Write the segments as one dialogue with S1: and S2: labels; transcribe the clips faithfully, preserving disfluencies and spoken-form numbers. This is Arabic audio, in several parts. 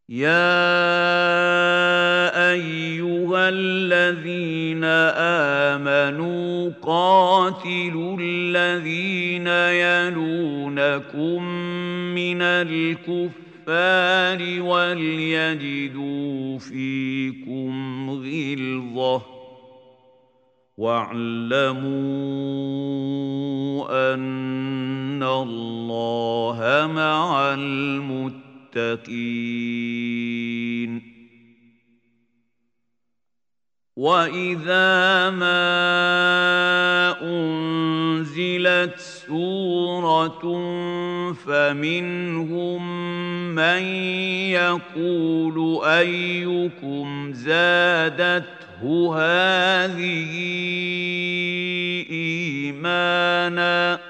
S1: يا أيها الذين آمنوا قاتلوا الذين يلونكم من الكفار وليجدوا فيكم غلظة واعلموا أن الله مع المتقين. وإذا ما أنزلت سورة فمنهم من يقول أيكم زادته هذه إيمانا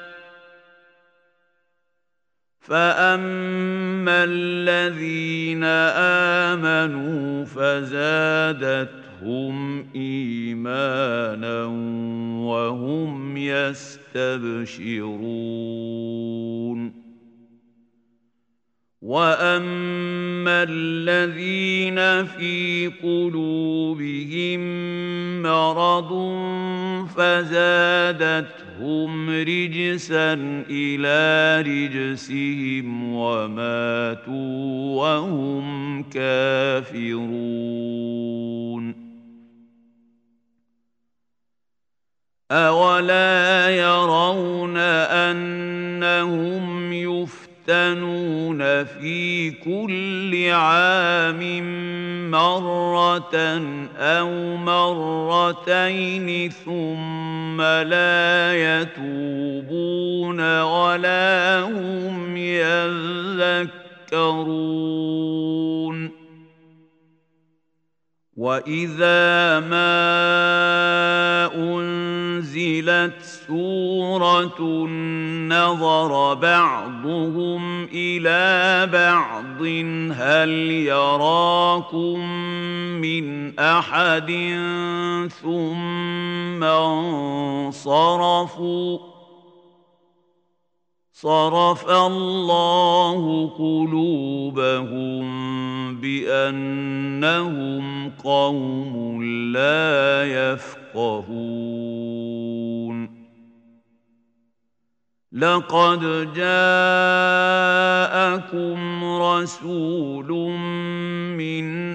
S1: فأما الذين آمنوا فزادتهم إيمانا وهم يستبشرون. وأما الذين في قلوبهم مرض فزادتهم رجسا إلى رجسهم وماتوا وهم كافرون. أولا يرون أنهم يفتنون في كل عام مرة أو مرتين ثم لا يتوبون ولا هم يذكرون. وإذا ما أنزلت سورة نظر بعضهم إلى بعض هل يراكم من أحد ثم انصرفوا صرف الله قلوبهم بأنهم قوم لا يفقهون. لقد جاءكم رسول من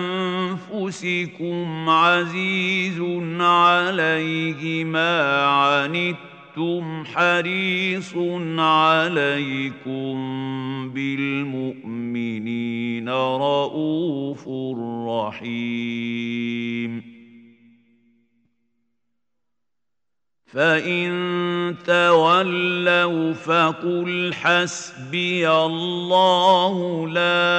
S1: أنفسكم عزيز عليه ما عنتم حريص عليكم بالمؤمنين رؤوف رحيم. فإن تولوا فقل حسبي الله لا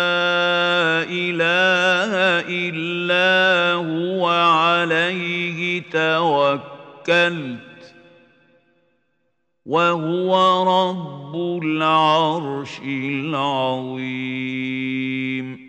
S1: إله إلا هو عليه توكلت وهو رب العرش العظيم.